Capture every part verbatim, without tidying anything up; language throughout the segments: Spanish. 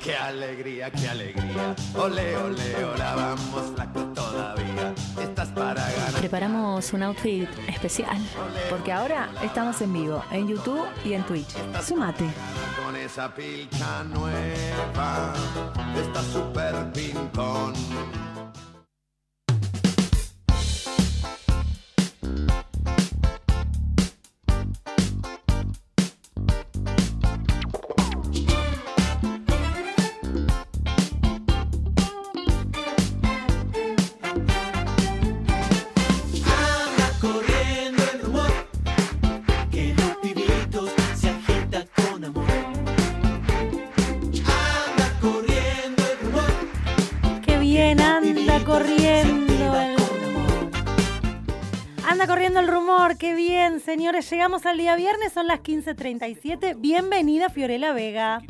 qué alegría, qué alegría. Ole, ole, hola, vamos flaco todavía. Estás para ganar. Preparamos un outfit especial. Porque ahora estamos en vivo, en YouTube y en Twitch. Sumate. Con esa pilcha nueva, está súper pintón. Corriendo el rumor, qué bien, señores, llegamos al día viernes, son las quince treinta y siete, bienvenida Fiorella Vega.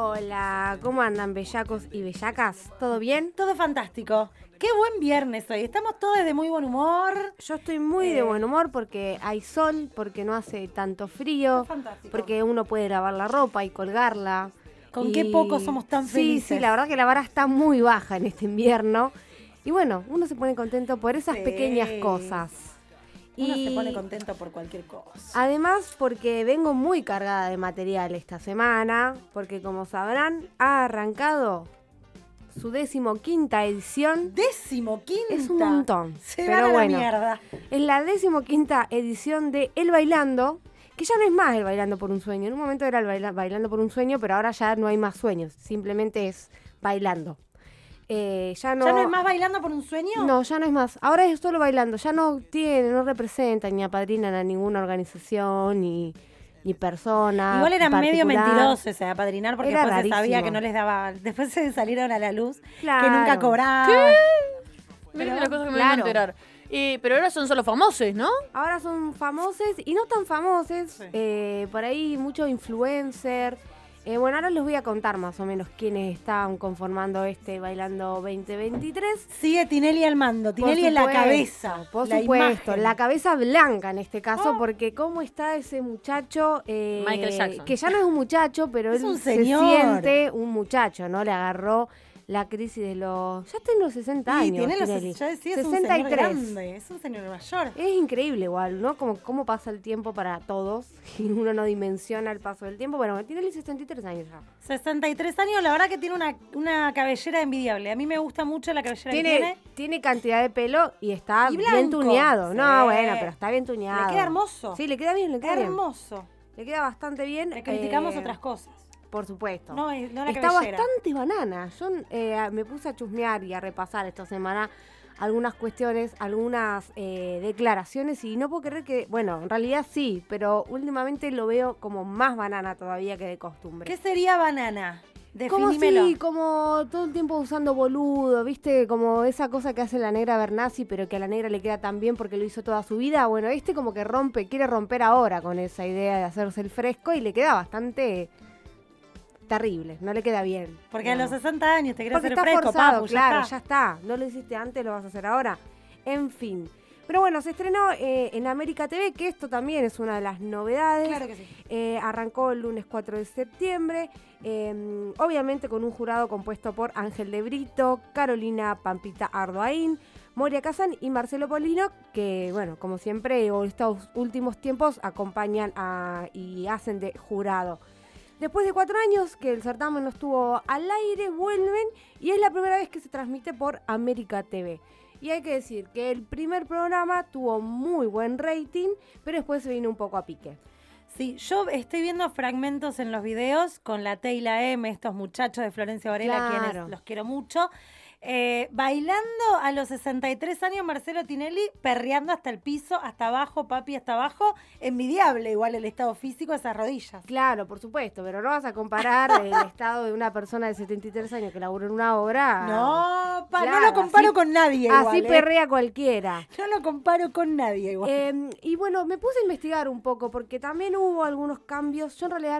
Hola, ¿cómo andan bellacos y bellacas? ¿Todo bien? Todo fantástico, qué buen viernes hoy, estamos todos de muy buen humor. Yo estoy muy eh... de buen humor porque hay sol, porque no hace tanto frío, porque uno puede lavar la ropa y colgarla. Con y... qué poco somos tan felices. Sí, sí, la verdad que la vara está muy baja en este invierno y bueno, uno se pone contento por esas sí. pequeñas cosas. Uno y se pone contento por cualquier cosa. Además, porque vengo muy cargada de material esta semana, porque como sabrán, ha arrancado su decimoquinta edición. ¿Decimoquinta? Es un montón. Se pero bueno, la mierda. Es la decimoquinta edición de El Bailando, que ya no es más El Bailando por un Sueño. En un momento era el baila- Bailando por un Sueño, pero ahora ya no hay más sueños. Simplemente es Bailando. Eh, ya, no, ¿Ya no es más Bailando por un Sueño? No, ya no es más. Ahora es solo Bailando. Ya no tiene, no representan ni apadrinan a ninguna organización ni, ni persona. Igual eran particular. medio mentirosos ese apadrinar porque Era después rarísimo. se sabía que no les daba. Después se salieron a la luz Claro. que nunca cobraban. ¿Qué? Pero, Miren las cosas que me claro. van a enterar. Eh, pero ahora son solo famosos, ¿no? Ahora son famosos y no tan famosos. Sí. Eh, por ahí mucho influencer. Eh, bueno, ahora les voy a contar más o menos quiénes están conformando este Bailando veinte veintitrés. Sigue Tinelli al mando, Tinelli en la cabeza. Por la supuesto, imagen. la cabeza blanca en este caso, Oh. porque cómo está ese muchacho, eh, Michael Jackson. que ya no es un muchacho, pero Es él un se señor. siente un muchacho, ¿no? Le agarró la crisis de los... Ya tengo sesenta Sí, años, tiene los, Tinelli. ya decía, es sesenta y un señor tres. grande, es un señor mayor. Es increíble igual, ¿no? Como cómo pasa el tiempo para todos y uno no dimensiona el paso del tiempo. Bueno, tiene sesenta y tres años ya. sesenta y tres años, la verdad que tiene una, una cabellera envidiable. A mí me gusta mucho la cabellera Tiene, que tiene. tiene cantidad de pelo y está Y bien blanco. tuneado. Sí. No, bueno, pero está bien tuneado. Le queda hermoso. Sí, le queda bien, le queda bien. Hermoso. Le queda bastante bien. Le criticamos eh, otras cosas. Por supuesto. No, eh, no la Está cabellera. bastante banana. Yo eh, me puse a chusmear y a repasar esta semana algunas cuestiones, algunas eh, declaraciones y no puedo creer que, bueno, en realidad sí, pero últimamente lo veo como más banana todavía que de costumbre. ¿Qué sería banana? Como Definímelo. sí, como todo el tiempo usando boludo, ¿viste? Como esa cosa que hace la negra Bernasi, pero que a la negra le queda tan bien porque lo hizo toda su vida. Bueno, este como que rompe, quiere romper ahora con esa idea de hacerse el fresco y le queda bastante terrible, no le queda bien. Porque digamos. a los sesenta años te querés Porque hacer está fresco, forzado, papu, claro, ya está. ya está. No lo hiciste antes, lo vas a hacer ahora. En fin. Pero bueno, se estrenó eh, en América T V, que esto también es una de las novedades. Claro que sí. Eh, arrancó el lunes cuatro de septiembre, eh, obviamente con un jurado compuesto por Ángel de Brito, Carolina Pampita Ardoaín, Moria Kazan y Marcelo Polino, que bueno, como siempre, estos últimos tiempos acompañan a, y hacen de jurado. Después de cuatro años que el certamen no estuvo al aire, vuelven y es la primera vez que se transmite por América T V. Y hay que decir que el primer programa tuvo muy buen rating, pero después se vino un poco a pique. Sí, yo estoy viendo fragmentos en los videos con la T y la M, estos muchachos de Florencia Varela, Claro. quienes los quiero mucho. Eh, bailando a los sesenta y tres años Marcelo Tinelli, perreando hasta el piso, hasta abajo, papi, hasta abajo. Envidiable igual el estado físico de esas rodillas. Claro, por supuesto, pero no vas a comparar el estado de una persona de setenta y tres años que laburó en una obra. No, pa, Claro, no lo comparo así- con nadie igual. Así eh. perrea cualquiera. No lo comparo con nadie igual. Eh, y bueno, me puse a investigar un poco porque también hubo algunos cambios. Yo en realidad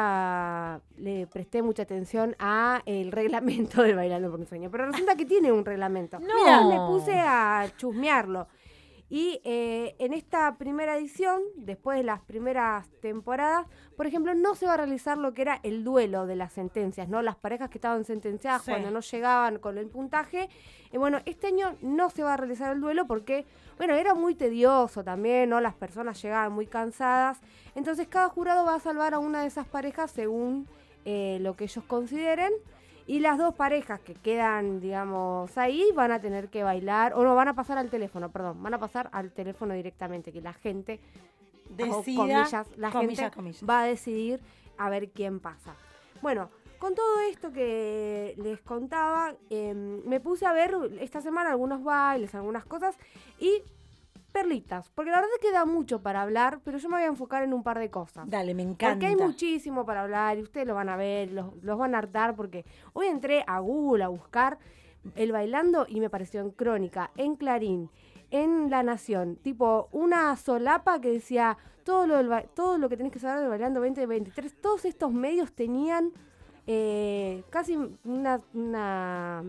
nunca le presté mucha atención a el reglamento del Bailando por un Sueño, pero resulta que tiene un reglamento. No. Mira, me puse a chusmearlo. Y eh, en esta primera edición, después de las primeras temporadas, por ejemplo, no se va a realizar lo que era el duelo de las sentencias, ¿no? Las parejas que estaban sentenciadas Sí. cuando no llegaban con el puntaje. Y bueno, este año no se va a realizar el duelo porque, bueno, era muy tedioso también, ¿no? Las personas llegaban muy cansadas. Entonces cada jurado va a salvar a una de esas parejas según eh, lo que ellos consideren. Y las dos parejas que quedan, digamos, ahí van a tener que bailar, o no, van a pasar al teléfono, perdón, van a pasar al teléfono directamente, que la gente, bajo Decida, comillas, la comillas, gente comillas. va a decidir a ver quién pasa. Bueno, con todo esto que les contaba, eh, me puse a ver esta semana algunos bailes, algunas cosas, y perlitas, porque la verdad es que da mucho para hablar, pero yo me voy a enfocar en un par de cosas. Dale, me encanta. Porque hay muchísimo para hablar y ustedes lo van a ver, los, los van a hartar, porque hoy entré a Google a buscar el bailando y me apareció en Crónica, en Clarín, en La Nación, tipo una solapa que decía todo lo, del ba- todo lo que tenés que saber del bailando veinte veintitrés. Todos estos medios tenían eh, casi una... una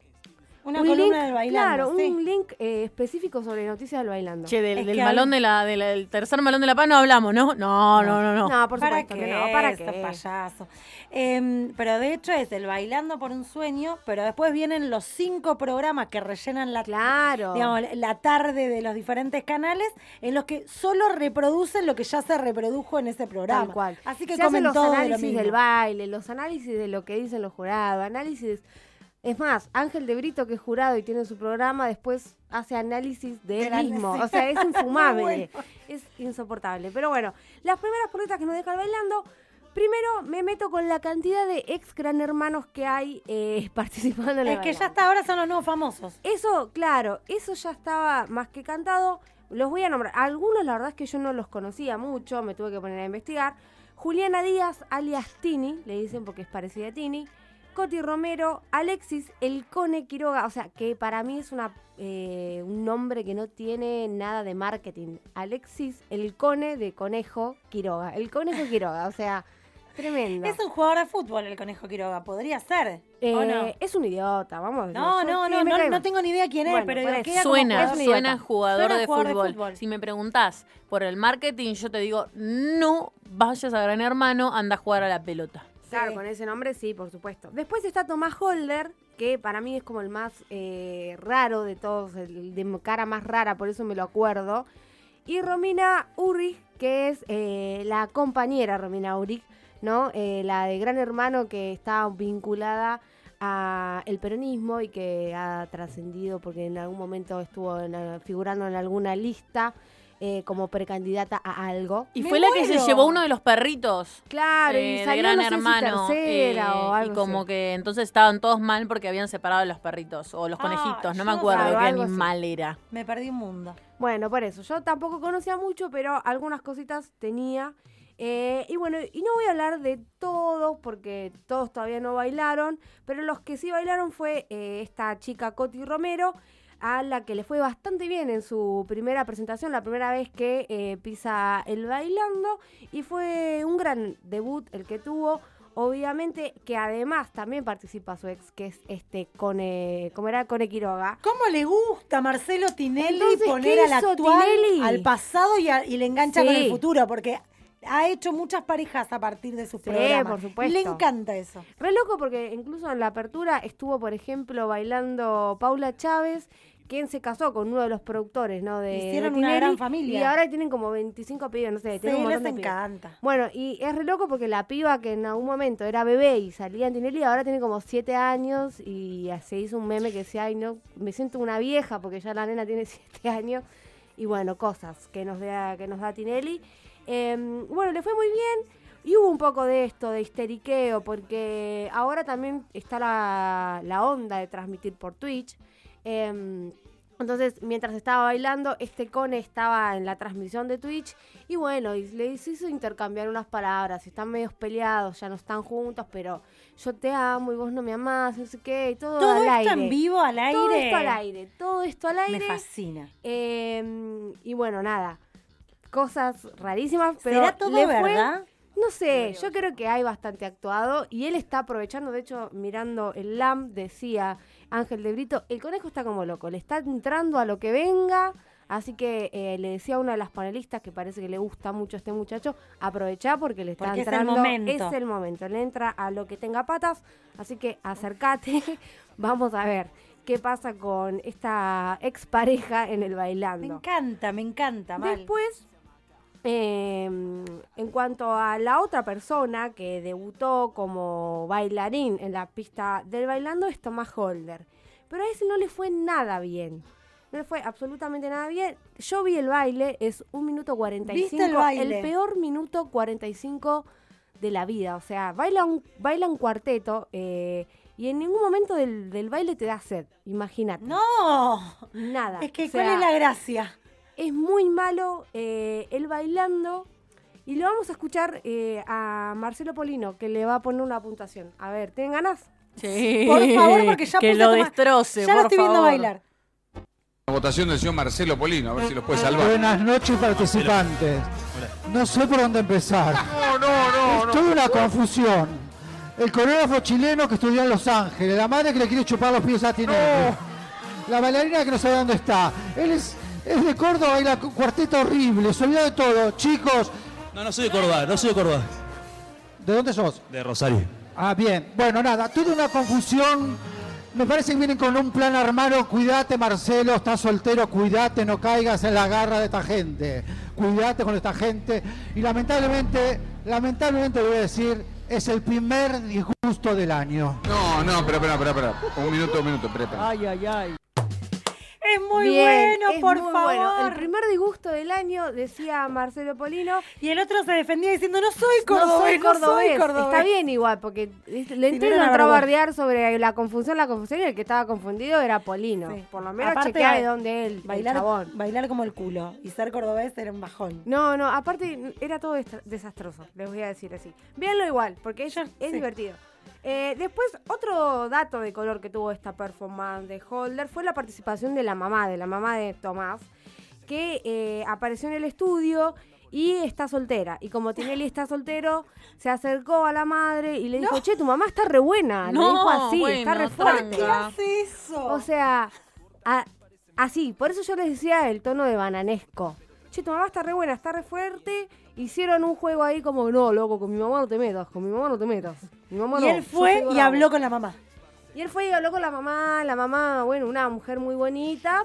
Una un columna link, del bailando. claro, sí. un link eh, específico sobre noticias del bailando. Che, del, Es del que malón hab- de la, de la- del tercer malón de la paz no hablamos, ¿no? No, no, no, no. No, por ¿Para supuesto qué? que no, ¿para Eso, qué? payaso. Em, pero de hecho es el Bailando por un Sueño, pero después vienen los cinco programas que rellenan la, Claro. digamos, la tarde de los diferentes canales, en los que solo reproducen lo que ya se reprodujo en ese programa. Tal cual. Así que se hacen comen los todo de lo análisis mismo. del baile, los análisis de lo que dicen los jurados, análisis... Es más, Ángel de Brito, que es jurado y tiene su programa, después hace análisis de él Del mismo. análisis. O sea, es infumable. Muy bueno. Es insoportable. Pero bueno, las primeras preguntas que nos deja el bailando... Primero me meto con la cantidad de ex gran hermanos que hay eh, participando en el Es que ya bailando. hasta ahora son los nuevos famosos. Eso, claro, eso ya estaba más que cantado. Los voy a nombrar. Algunos, la verdad es que yo no los conocía mucho, me tuve que poner a investigar. Juliana Díaz, alias Tini, le dicen porque es parecida a Tini. Coti Romero, Alexis, el Cone Quiroga, o sea, que para mí es una eh, un nombre que no tiene nada de marketing. Alexis, el Cone de Conejo Quiroga. El Conejo Quiroga, o sea, tremendo. Es un jugador de fútbol el Conejo Quiroga, podría ser. Eh, ¿O no? Es un idiota, vamos. No, yo- no, sí, no, me no, cae no mal. tengo ni idea quién es, Bueno, pero por digo, eso. queda como Suena, jugador. es un suena idiota. jugador, Suena de, jugador de fútbol. fútbol. Si me preguntás por el marketing, yo te digo, no vayas a Gran Hermano, anda a jugar a la pelota. Claro, Sí. con ese nombre sí, por supuesto. Después está Tomás Holder, que para mí es como el más eh, raro de todos, el de cara más rara, por eso me lo acuerdo. Y Romina Urrich, que es eh, la compañera Romina Urrich, ¿no? Eh, la de Gran Hermano, que está vinculada a el peronismo y que ha trascendido porque en algún momento estuvo en, eh, figurando en alguna lista eh, como precandidata a algo. Y ¡Me fue la que muero! se llevó uno de los perritos. Claro, eh, y de salió, Gran no sé si Hermano. tercera eh, o algo y como así. que entonces estaban todos mal porque habían separado a los perritos o los Ah, conejitos, no yo me no acuerdo sabía, qué algo así. animal era. Me perdí un mundo. Bueno, por eso, yo tampoco conocía mucho, pero algunas cositas tenía. Eh, y bueno, y no voy a hablar de todos, porque todos todavía no bailaron, pero los que sí bailaron fue eh, esta chica Coti Romero, a la que le fue bastante bien en su primera presentación, la primera vez que eh, pisa el bailando, y fue un gran debut el que tuvo. Obviamente que además también participa su ex, que es este Cone, ¿cómo era? Cone Quiroga. ¿Cómo le gusta a Marcelo Tinelli Entonces, poner ¿qué al hizo actual, Tinelli? al pasado y, a- y le engancha Sí. con el futuro? Porque ha hecho muchas parejas a partir de sus Sí, programas. por supuesto. Le encanta eso. Re loco porque incluso en la apertura estuvo, por ejemplo, bailando Paula Chávez, quien se casó con uno de los productores, ¿no? De, Hicieron de una Tinelli, gran familia. Y ahora tienen como veinticinco pibes, no sé, Sí, tienen un les montón de pibes. encanta. Bueno, y es re loco porque la piba que en algún momento era bebé y salía en Tinelli, ahora tiene como siete años y se hizo un meme que decía, ay, no, me siento una vieja porque ya la nena tiene siete años. Y bueno, cosas que nos da, que nos da Tinelli. Eh, bueno, le fue muy bien. Y hubo un poco de esto, de histeriqueo, porque ahora también está la, la onda de transmitir por Twitch. Eh, entonces, mientras estaba bailando, este Cone estaba en la transmisión de Twitch. Y bueno, y le hizo intercambiar unas palabras. Están medio peleados, ya no están juntos, pero yo te amo y vos no me amás, no sé qué. Y todo, Todo al esto aire. en vivo, al aire. Todo esto al aire, todo esto al aire. Me fascina. Eh, y bueno, nada, cosas rarísimas, pero ¿Será todo le fue- verdad? No sé, yo creo que hay bastante actuado y él está aprovechando, de hecho, mirando el L A M, decía Ángel de Brito, el conejo está como loco, le está entrando a lo que venga, Así que eh, le decía a una de las panelistas que parece que le gusta mucho a este muchacho, aprovechá porque le está Porque entrando. es el momento. Es el momento, le entra a lo que tenga patas, así que acércate, vamos a ver qué pasa con esta expareja en el Me Bailando. encanta, me encanta, mal. Después, eh, en cuanto a la otra persona que debutó como bailarín en la pista del Bailando es Tomás Holder. Pero a ese no le fue nada bien. No le fue absolutamente nada bien. Yo vi el baile, es un minuto cuarenta y cinco. ¿Viste el baile? El peor minuto cuarenta y cinco de la vida. O sea, baila un, baila un cuarteto eh, y en ningún momento del, del baile te da sed. Imagínate. No, Nada. es que O sea, ¿cuál es la gracia? es muy malo eh, el Bailando. Y lo vamos a escuchar eh, a Marcelo Polino, que le va a poner una puntuación. A ver, ¿tienen ganas? Sí. Por favor, porque ya que puse lo a tomar- destroce, Ya lo por estoy viendo favor. bailar. La votación del señor Marcelo Polino, a ver si los puede salvar. Buenas noches, participantes. No sé por dónde empezar. No, no, no, Es toda una confusión. El coreógrafo chileno que estudió en Los Ángeles, la madre que le quiere chupar los pies a Tinelli, la bailarina que no sabe dónde está. Él es, es de Córdoba, baila cu- cuarteto horrible, se olvidó de todo. Chicos, No, no soy de Córdoba, no soy de Córdoba. ¿de dónde sos? De Rosario. Ah, bien. Bueno, nada, toda una confusión. Me parece que vienen con un plan armado. Cuídate, Marcelo, estás soltero, cuídate, no caigas en la garra de esta gente. Cuídate con esta gente. Y lamentablemente, lamentablemente le voy a decir, es el primer disgusto del año. No, no, pero, espera, espera, espera. Un minuto, un minuto, espera, espera. Ay, ay, ay. Es muy Bien, bueno, es por muy favor. bueno. El primer disgusto del año, decía Marcelo Polino. Y el otro se defendía diciendo, no soy No cordobés, soy no soy cordobés. cordobés. Está bien igual, porque le Sí, entré no y era lo entró a vergüenza. bardear sobre la confusión, la confusión, y el que estaba confundido era Polino. Sí. Por lo menos Aparte, chequea de dónde él, Bailar, el chabón. bailar como el culo y ser cordobés era un bajón. No, no, aparte era todo destra- desastroso, les voy a decir así. Véanlo igual, porque es, es sí. divertido. Eh, después, otro dato de color que tuvo esta performance de Holder fue la participación de la mamá, de la mamá de Tomás, que eh, apareció en el estudio y está soltera. Y como Tinelli está soltero, se acercó a la madre y le dijo, che, tu mamá está re buena. le No, dijo así, bueno, está re tranca. fuerte. ¿Qué hace eso? O sea, a- así, por eso yo les decía el tono de bananesco. Che, tu mamá está re buena, está re fuerte. Hicieron un juego ahí como, no, loco, con mi mamá no te metas, con mi mamá no te metas. Mi mamá y no, él yo fue soy y bravo". habló con la mamá. Y él fue y habló con la mamá, la mamá, bueno, una mujer muy bonita.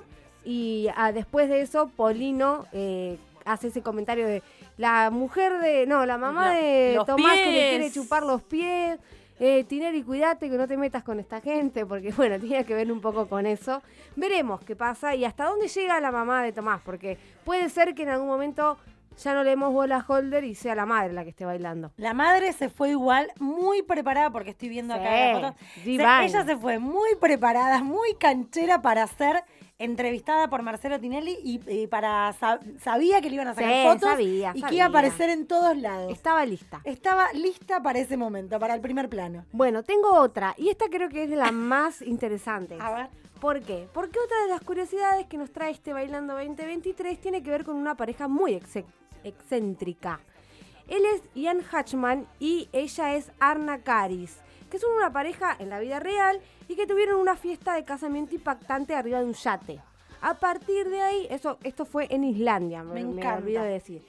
Y ah, después de eso, Polino eh, hace ese comentario de la mujer de, no, la mamá La- de los Tomás que le pies. quiere chupar los pies. Eh, Tinelli, cuídate que no te metas con esta gente, porque bueno, tiene que ver un poco con eso. Veremos qué pasa y hasta dónde llega la mamá de Tomás, porque puede ser que en algún momento ya no le demos bola a Holder y sea la madre la que esté bailando. La madre se fue igual, muy preparada, porque estoy viendo acá Sí, la foto. Se- divine. ella se fue muy preparada, muy canchera para ser entrevistada por Marcelo Tinelli y, y para sa- sabía que le iban a sacar Sí, fotos sabía, y que sabía. iba a aparecer en todos lados. Estaba lista. Estaba lista para ese momento, para el primer plano. Bueno, tengo otra, y esta creo que es de las más interesantes. A ver. ¿Por qué? Porque otra de las curiosidades que nos trae este Bailando veinte veintitrés tiene que ver con una pareja muy ex- excéntrica. Él es Ian Hatchman y ella es Arna Caris, que son una pareja en la vida real y que tuvieron una fiesta de casamiento impactante arriba de un yate. A partir de ahí, eso, esto fue en Islandia, me, Me me encanta. olvido de decir.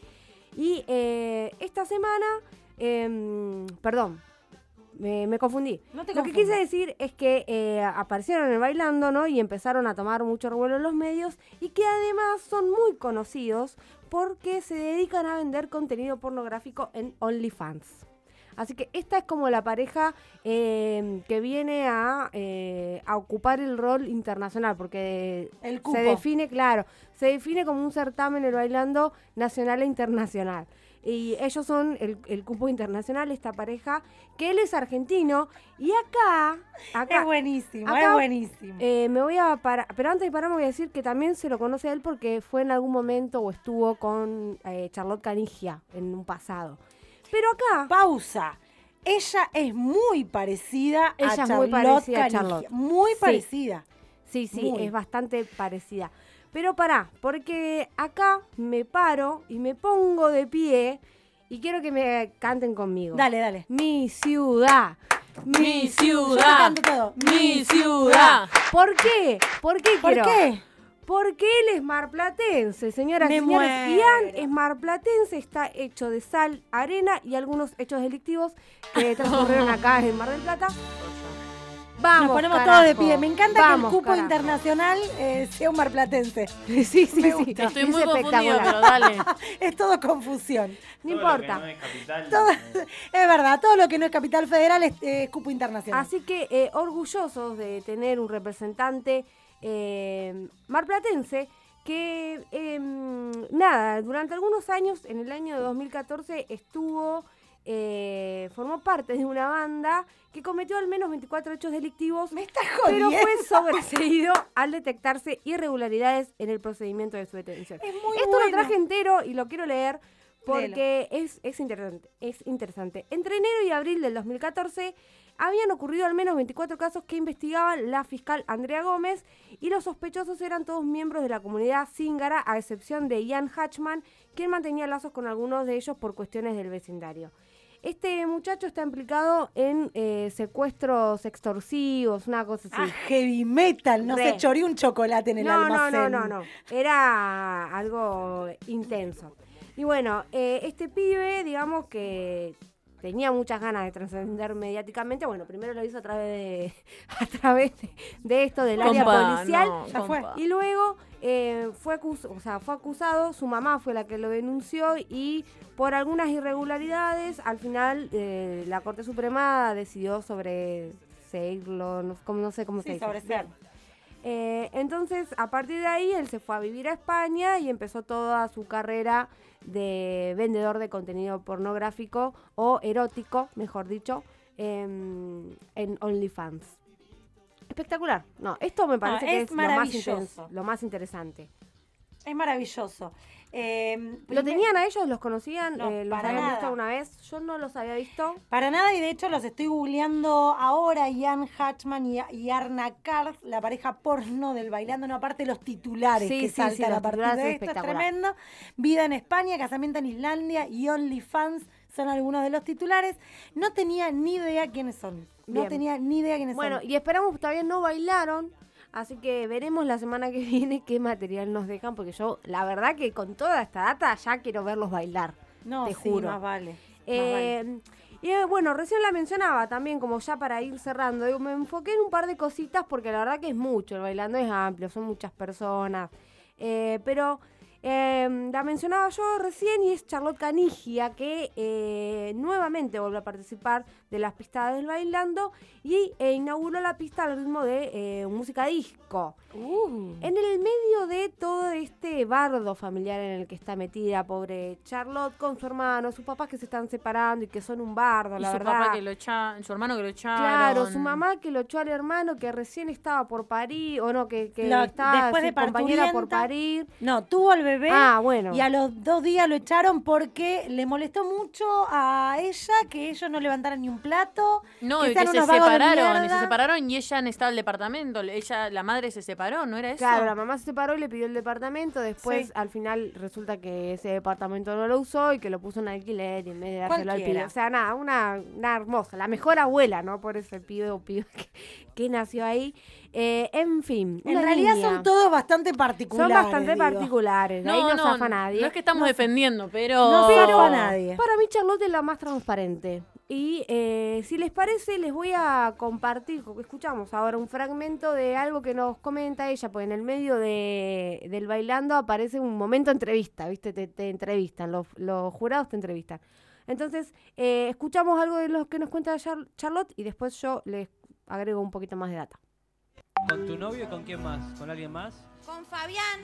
Y eh, esta semana, em, perdón, me, me confundí. No te Lo que confundas. quise decir es que eh, aparecieron en el Bailando, ¿no? Y empezaron a tomar mucho revuelo en los medios y que además son muy conocidos porque se dedican a vender contenido pornográfico en OnlyFans. Así que esta es como la pareja eh, que viene a, eh, a ocupar el rol internacional, porque El cupo. se define, claro, se define como un certamen el Bailando nacional e internacional. Y ellos son el, el cupo internacional, esta pareja, que él es argentino. Y acá, acá Es buenísimo, acá, es buenísimo. eh, me voy a parar, pero antes de pararme voy a decir que también se lo conoce a él porque fue en algún momento o estuvo con eh, Charlotte Canigia en un pasado. Pero acá, Pausa. Ella es muy parecida Ella a es muy Charlotte parecida a Canigia. Charlotte. Muy Sí. parecida. sí, sí, muy. es bastante parecida. Pero pará, porque acá me paro y me pongo de pie y quiero que me canten conmigo. Dale, dale. Mi ciudad. Mi Yo ciudad. te canto todo. Mi ciudad. ¿Por qué? ¿Por qué ¿Por quiero? qué? Porque él es marplatense, señoras y Me señores. muero. Ian es marplatense, está hecho de sal, arena y algunos hechos delictivos que transcurrieron acá en Mar del Plata. Vamos, Nos ponemos carajo. todos de pie. Me encanta Vamos, que el cupo carajo. internacional eh, sea un marplatense. Sí, sí, sí. Me sí. gusta. Estoy Es muy confundido, espectacular. pero dale. Es todo confusión. No importa. No es capital, Todo- eh, es verdad, todo lo que no es capital federal es, eh, es cupo internacional. Así que eh, orgullosos de tener un representante eh, marplatense que, eh, nada, durante algunos años, en el año dos mil catorce, estuvo, eh, formó parte de una banda que cometió al menos veinticuatro hechos delictivos, Me estás pero jodiendo. fue sobreseído al detectarse irregularidades en el procedimiento de su detención. Es muy Esto bueno. lo traje entero y lo quiero leer porque es, es interesante, es interesante. Entre enero y abril del dos mil catorce habían ocurrido al menos veinticuatro casos que investigaban la fiscal Andrea Gómez y los sospechosos eran todos miembros de la comunidad zíngara, a excepción de Ian Hatchman, quien mantenía lazos con algunos de ellos por cuestiones del vecindario. Este muchacho está implicado en eh, secuestros extorsivos, una cosa así. Ah, heavy metal, no Re. se choreó un chocolate en el no, no, almacén. no, no, no. Era algo intenso. Y bueno, eh, este pibe, digamos que tenía muchas ganas de trascender mediáticamente. Bueno, primero lo hizo a través de, a través de, de esto del área Compa, policial. no, Ya fue. compa. Y luego eh, fue, acus- o sea, fue acusado, su mamá fue la que lo denunció y por algunas irregularidades, al final eh, la Corte Suprema decidió sobreseírlo, no, como- no sé cómo se Sí, dice. sobreseer. Eh, entonces, a partir de ahí, él se fue a vivir a España y empezó toda su carrera de vendedor de contenido pornográfico o erótico, mejor dicho, en, en OnlyFans. Espectacular. No, esto me parece No, que es es lo más, maravilloso. intenso, lo más interesante. Es maravilloso. Eh, ¿Lo primer- tenían a ellos? ¿Los conocían? No, Eh, ¿Los para habían nada. visto alguna vez? Yo no los había visto. Para nada, y de hecho los estoy googleando ahora, Ian Hatchman y, y Arna Karth, la pareja porno del Bailando, no, aparte los titulares Sí, que sí, saltan sí, los a partir titulares de es esto, es espectacular. tremendo. Vida en España, casamiento en Islandia y OnlyFans son algunos de los titulares. No tenía ni idea quiénes son. No Bien. tenía ni idea quiénes Bueno, son. y esperamos, todavía no bailaron, así que veremos la semana que viene qué material nos dejan, porque yo, la verdad que con toda esta data ya quiero verlos bailar. No, te sí, juro. más vale. más Eh, vale. Y eh, bueno, recién la mencionaba también, como ya para ir cerrando, digo, me enfoqué en un par de cositas porque la verdad que es mucho, el Bailando es amplio, son muchas personas, eh, pero... Eh, la mencionaba yo recién y es Charlotte Canigia que eh, nuevamente vuelve a participar de las pistas del Bailando y eh, inauguró la pista al ritmo de eh, música disco. Uh. En el medio de todo este bardo familiar en el que está metida, pobre Charlotte, con su hermano, sus papás que se están separando y que son un bardo, Y la su verdad. papá que lo echa, su hermano que lo echaron. Claro, su mamá que lo echó al hermano que recién estaba por parir, o no, que, que Lo- estaba después su de compañera por parturienta. parir. No, tuvo el bebé. Ah, bueno. Y a los dos días lo echaron porque le molestó mucho a ella que ellos no levantaran ni un plato. No, que y que sean se unos vagos de separaron, y se mierda. separaron y ella necesitaba el departamento. Ella, la madre se separó, ¿no era eso? Claro, la mamá se separó y le pidió el departamento. Después, Sí. al final, resulta que ese departamento no lo usó y que lo puso en alquiler y en vez de dárselo al Cualquiera. pibe. O sea, nada, una, una hermosa, la mejor abuela, ¿no? Por ese pibe o pibe que, que nació ahí. Eh, en fin. En una realidad niña. son todos bastante particulares. Son bastante digo. particulares. De ahí no, zafa nadie. No es que estamos defendiendo, pero... No Pero zafa nadie. para mí Charlotte es la más transparente. Y eh, si les parece, les voy a compartir, porque escuchamos ahora un fragmento de algo que nos comenta ella, pues en el medio de, del Bailando aparece un momento entrevista, ¿viste? Te, te entrevistan, los, los jurados te entrevistan. Entonces, eh, escuchamos algo de lo que nos cuenta Char- Charlotte y después yo les agrego un poquito más de data. ¿Con tu novio y con quién más? ¿Con alguien más? Con Fabián.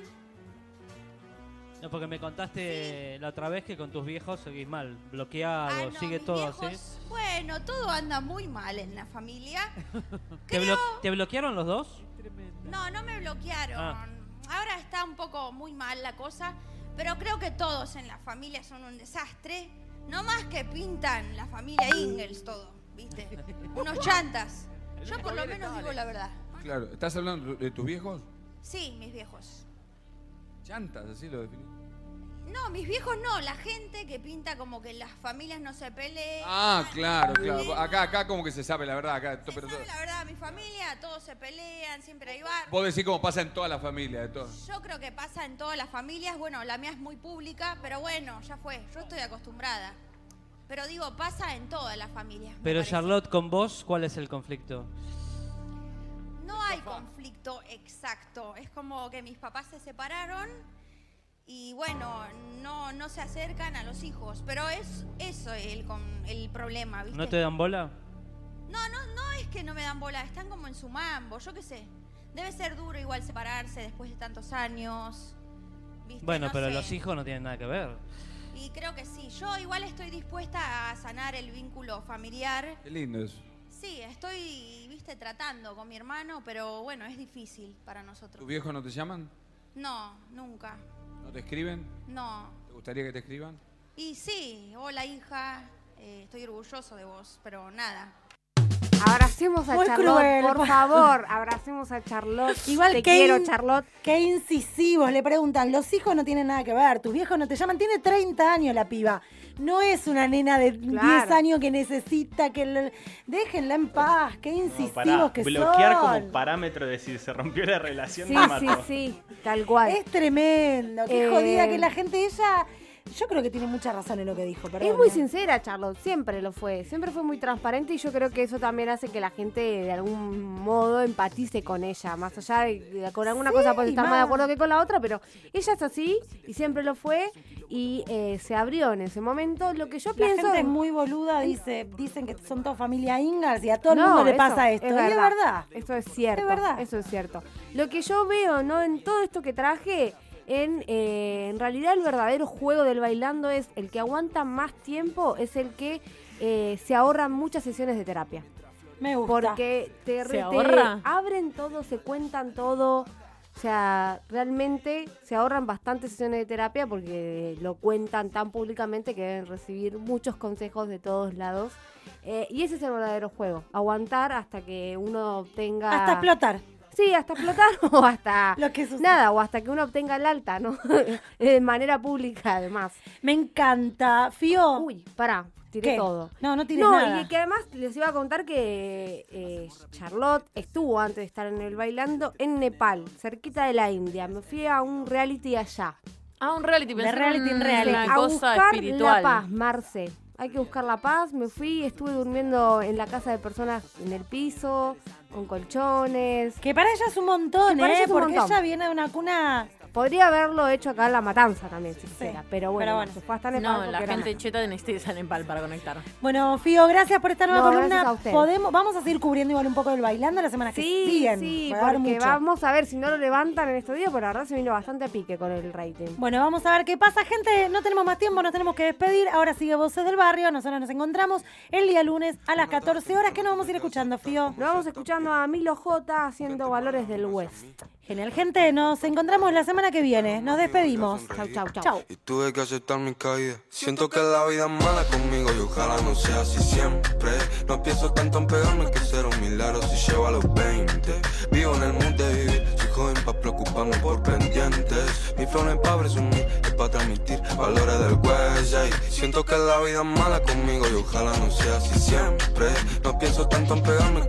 No, porque me contaste la otra vez que con tus viejos seguís mal, bloqueado, Ah, no, sigue mis todo viejos, así. Bueno, todo anda muy mal en la familia. ¿Te, blo- ¿Te bloquearon los dos? No, no me bloquearon. Ah. Ahora está un poco muy mal la cosa, pero creo que todos en la familia son un desastre. No más que pintan la familia Ingalls todo, ¿viste? Unos chantas. Yo por lo menos digo la verdad. Claro, ¿estás hablando de tus viejos? Sí, mis viejos. Chantas, así lo definí. No, mis viejos no, la gente que pinta como que las familias no se pelean. Ah, claro, claro. Acá, acá como que se sabe la verdad. Acá, Se pero sabe la verdad, mi familia, todos se pelean, siempre hay bar. vos decís como pasa en toda la familia, de todo. Yo creo que pasa en todas las familias. Bueno, la mía es muy pública, pero bueno, ya fue. Yo estoy acostumbrada. Pero digo, pasa en todas las familias. me Pero parece. Charlotte, con vos, ¿cuál es el conflicto? No hay conflicto exacto. Es como que mis papás se separaron y bueno, no, no se acercan a los hijos. Pero es eso el, con, el problema, ¿viste? ¿No te dan bola? No, no, no es que no me dan bola, están como en su mambo, yo qué sé. Debe ser duro igual separarse después de tantos años. ¿Viste? Bueno, No pero sé. los hijos no tienen nada que ver. Y creo que sí. Yo igual estoy dispuesta a sanar el vínculo familiar. Qué lindo eso. Sí, estoy, viste, tratando con mi hermano, pero bueno, es difícil para nosotros. ¿Tus viejos no te llaman? No, nunca. ¿No te escriben? No. ¿Te gustaría que te escriban? Y sí, hola hija, eh, estoy orgulloso de vos, pero nada. Abracemos a Muy Charlotte, cruel, por por- favor. Abracemos a Charlotte. Igual Te que quiero, in- Charlotte. Qué incisivos, le preguntan, los hijos no tienen nada que ver, tus viejos no te llaman, tiene treinta años la piba. No es una nena de Claro. diez años que necesita que... le- Déjenla en paz, qué No, incisivos pará, que bloquear son. como parámetro de si se rompió la relación Sí, me sí, mató. sí, tal cual. Es tremendo, qué Eh, jodida que la gente, ella... Yo creo que tiene mucha razón en lo que dijo, perdón. Es muy ¿eh? sincera, Charlotte, siempre lo fue. Siempre fue muy transparente y yo creo que eso también hace que la gente de algún modo empatice con ella. Más allá de, de- con alguna Sí, cosa puede estar más de más. acuerdo que con la otra, pero ella es así y siempre lo fue y eh, se abrió en ese momento. Lo que yo La pienso... gente es muy boluda, dice, dicen que son todos familia Ingalls y a todo el No, mundo le eso pasa esto. es y verdad. es verdad. Eso es cierto. Es verdad. Eso es cierto. Lo que yo veo, ¿no? En todo esto que traje, en, eh, en realidad el verdadero juego del bailando es el que aguanta más tiempo, es el que eh, se ahorran muchas sesiones de terapia. Me gusta. Porque te, ¿Se te ahorra? abren todo, se cuentan todo. O sea, realmente se ahorran bastantes sesiones de terapia porque lo cuentan tan públicamente que deben recibir muchos consejos de todos lados. Eh, y ese es el verdadero juego. Aguantar hasta que uno tenga... Hasta explotar. Sí, hasta explotar o hasta... Lo que sucede. Nada, o hasta que uno obtenga el alta, ¿no? De manera pública, además. Me encanta. Fío. Uy, pará, tiré ¿Qué? todo. No, no tires No, nada. y que además les iba a contar que eh, Charlotte estuvo antes de estar en el bailando en Nepal, cerquita de la India. Me fui a un reality allá. Ah, un reality, De pensé en reality en un- reality. una a cosa buscar espiritual. la paz, Marce. Hay que buscar la paz. Me fui, estuve durmiendo en la casa de personas en el piso, con colchones. Que para ella es un montón, Que para ¿eh? ella es un Porque montón. ella viene de una cuna... Podría haberlo hecho acá en La Matanza también, si quisiera. Pero bueno, pero bueno. se fue hasta Nepal. No, porque la era- gente cheta necesita irse a Nepal para conectar. Bueno, Fío, gracias por esta nueva No, gracias columna. a usted. Podemos, vamos a seguir cubriendo igual un poco del bailando la semana que Sí, siguen. sí, Va a haber porque mucho. vamos a ver si no lo levantan en estos días, pero la verdad se vino bastante a pique con el rating. Bueno, vamos a ver qué pasa, gente. No tenemos más tiempo, nos tenemos que despedir. Ahora sigue Voces del Barrio. Nosotros nos encontramos el día lunes a las catorce horas. ¿Qué nos vamos a ir escuchando, Fío? Nos vamos escuchando a Milo J haciendo Valores del West. Genial, gente. Nos encontramos la semana que viene. Nos despedimos. Chau, chau, chau. Chau. Y tuve que aceptar mi caída. Siento que la vida es mala conmigo y ojalá no sea así siempre. No pienso tanto en pegarme que ser un milagro si llego a los veinte. Vivo en el mundo de vivir, soy joven pa' preocuparme por pendientes. Mi flow no es pa' presumir, es pa' transmitir valores del huella. Y siento que la vida es mala conmigo y ojalá no sea así siempre. No pienso tanto en pegarme que